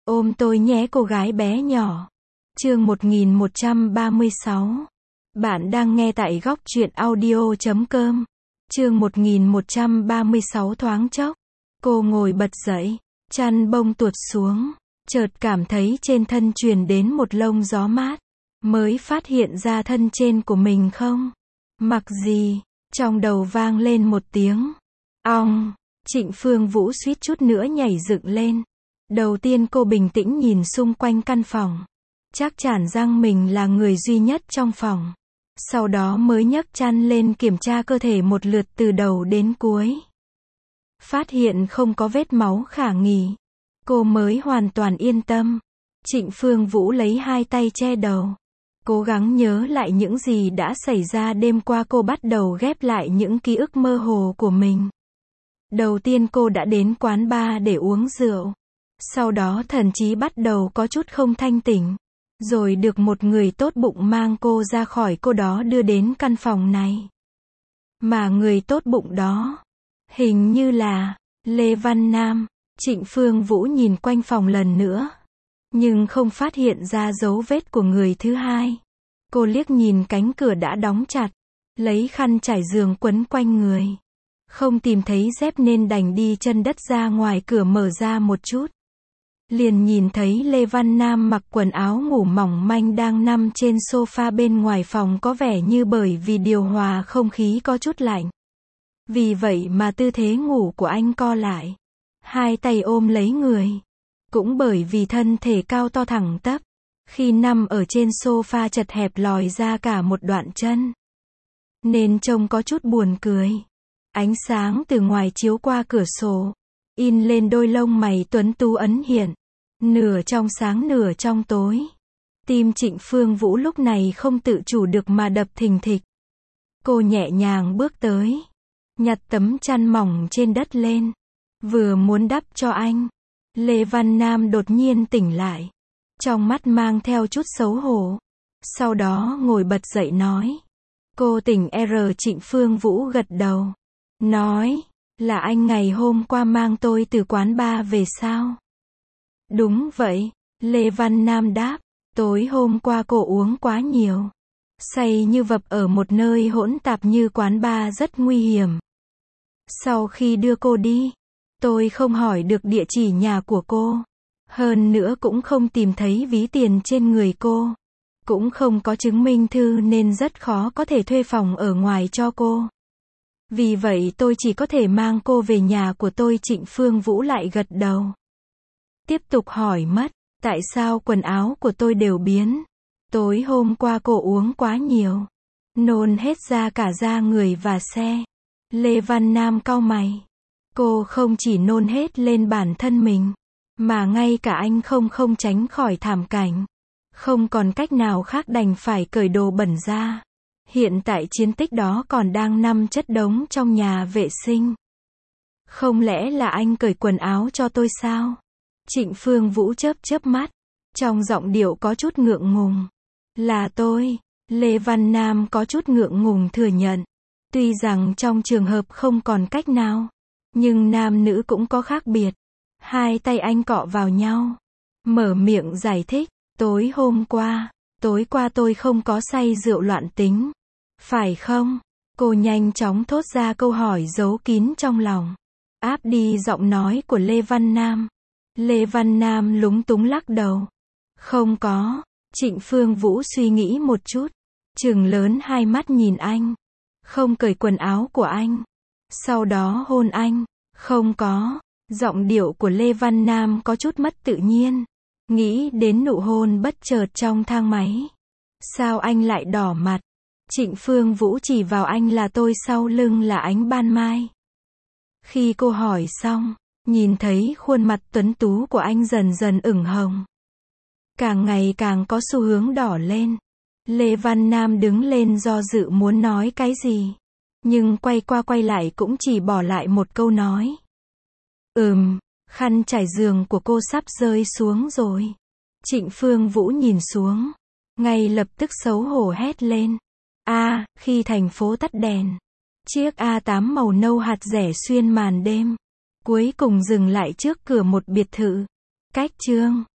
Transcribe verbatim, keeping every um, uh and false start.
Ôm tôi nhé cô gái bé nhỏ. Chương một nghìn một trăm ba mươi sáu. Bạn đang nghe tại góc truyện audio chấm com. Chương một nghìn một trăm ba mươi sáu. Thoáng chốc, cô ngồi bật dậy, chăn bông tuột xuống, chợt cảm thấy trên thân truyền đến một lông gió mát, mới phát hiện ra thân trên của mình không mặc gì. Trong đầu vang lên một tiếng ong. Trịnh Phương Vũ suýt chút nữa nhảy dựng lên. Đầu tiên cô bình tĩnh nhìn xung quanh căn phòng, chắc chắn rằng mình là người duy nhất trong phòng. Sau đó mới nhấc chăn lên kiểm tra cơ thể một lượt từ đầu đến cuối. Phát hiện không có vết máu khả nghi, cô mới hoàn toàn yên tâm. Trịnh Phương Vũ lấy hai tay che đầu, cố gắng nhớ lại những gì đã xảy ra đêm qua. Cô bắt đầu ghép lại những ký ức mơ hồ của mình. Đầu tiên cô đã đến quán bar để uống rượu. Sau đó thần trí bắt đầu có chút không thanh tỉnh. Rồi được một người tốt bụng mang cô ra khỏi cô đó đưa đến căn phòng này. Mà người tốt bụng đó, hình như là Lê Văn Nam. Trịnh Phương Vũ nhìn quanh phòng lần nữa, nhưng không phát hiện ra dấu vết của người thứ hai. Cô liếc nhìn cánh cửa đã đóng chặt, lấy khăn trải giường quấn quanh người. Không tìm thấy dép nên đành đi chân đất ra ngoài cửa mở ra một chút. Liền nhìn thấy Lê Văn Nam mặc quần áo ngủ mỏng manh đang nằm trên sofa bên ngoài phòng, có vẻ như bởi vì điều hòa không khí có chút lạnh. Vì vậy mà tư thế ngủ của anh co lại, hai tay ôm lấy người. Cũng bởi vì thân thể cao to thẳng tắp, khi nằm ở trên sofa chật hẹp lòi ra cả một đoạn chân, nên trông có chút buồn cười. Ánh sáng từ ngoài chiếu qua cửa sổ, in lên đôi lông mày tuấn tú ẩn hiện, nửa trong sáng nửa trong tối. Tim Trịnh Phương Vũ lúc này không tự chủ được mà đập thình thịch. Cô nhẹ nhàng bước tới, nhặt tấm chăn mỏng trên đất lên, vừa muốn đắp cho anh. Lê Văn Nam đột nhiên tỉnh lại, trong mắt mang theo chút xấu hổ. Sau đó ngồi bật dậy nói. Cô tỉnh R. Trịnh Phương Vũ gật đầu, nói, là anh ngày hôm qua mang tôi từ quán bar về sao? Đúng vậy, Lê Văn Nam đáp. Tối hôm qua cô uống quá nhiều, say như vập ở một nơi hỗn tạp như quán bar rất nguy hiểm. Sau khi đưa cô đi, tôi không hỏi được địa chỉ nhà của cô. Hơn nữa cũng không tìm thấy ví tiền trên người cô. Cũng không có chứng minh thư nên rất khó có thể thuê phòng ở ngoài cho cô. Vì vậy tôi chỉ có thể mang cô về nhà của tôi. Trịnh Phương Vũ lại gật đầu. Tiếp tục hỏi mất, tại sao quần áo của tôi đều biến? Tối hôm qua cô uống quá nhiều, nôn hết ra cả da người và xe. Lê Văn Nam cau mày. Cô không chỉ nôn hết lên bản thân mình, mà ngay cả anh không không tránh khỏi thảm cảnh. Không còn cách nào khác đành phải cởi đồ bẩn ra. Hiện tại chiến tích đó còn đang nằm chất đống trong nhà vệ sinh. Không lẽ là anh cởi quần áo cho tôi sao? Trịnh Phương Vũ chớp chớp mắt, trong giọng điệu có chút ngượng ngùng. Là tôi. Lê Văn Nam có chút ngượng ngùng thừa nhận. Tuy rằng trong trường hợp không còn cách nào, nhưng nam nữ cũng có khác biệt. Hai tay anh cọ vào nhau, mở miệng giải thích. Tối hôm qua, tối qua tôi không có say rượu loạn tính, phải không? Cô nhanh chóng thốt ra câu hỏi giấu kín trong lòng, áp đi giọng nói của Lê Văn Nam. Lê Văn Nam lúng túng lắc đầu. Không có. Trịnh Phương Vũ suy nghĩ một chút, trừng lớn hai mắt nhìn anh. Không cởi quần áo của anh, sau đó hôn anh. Không có. Giọng điệu của Lê Văn Nam có chút mất tự nhiên. Nghĩ đến nụ hôn bất chợt trong thang máy. Sao anh lại đỏ mặt? Trịnh Phương Vũ chỉ vào anh. Là tôi, sau lưng là ánh ban mai. Khi cô hỏi xong, nhìn thấy khuôn mặt tuấn tú của anh dần dần ửng hồng, càng ngày càng có xu hướng đỏ lên. Lê Văn Nam đứng lên do dự muốn nói cái gì, nhưng quay qua quay lại cũng chỉ bỏ lại một câu nói. Ừm. Khăn trải giường của cô sắp rơi xuống rồi. Trịnh Phương Vũ nhìn xuống, ngay lập tức xấu hổ hét lên. A, à, khi thành phố tắt đèn, chiếc A tám màu nâu hạt rẻ xuyên màn đêm, cuối cùng dừng lại trước cửa một biệt thự. Cách chương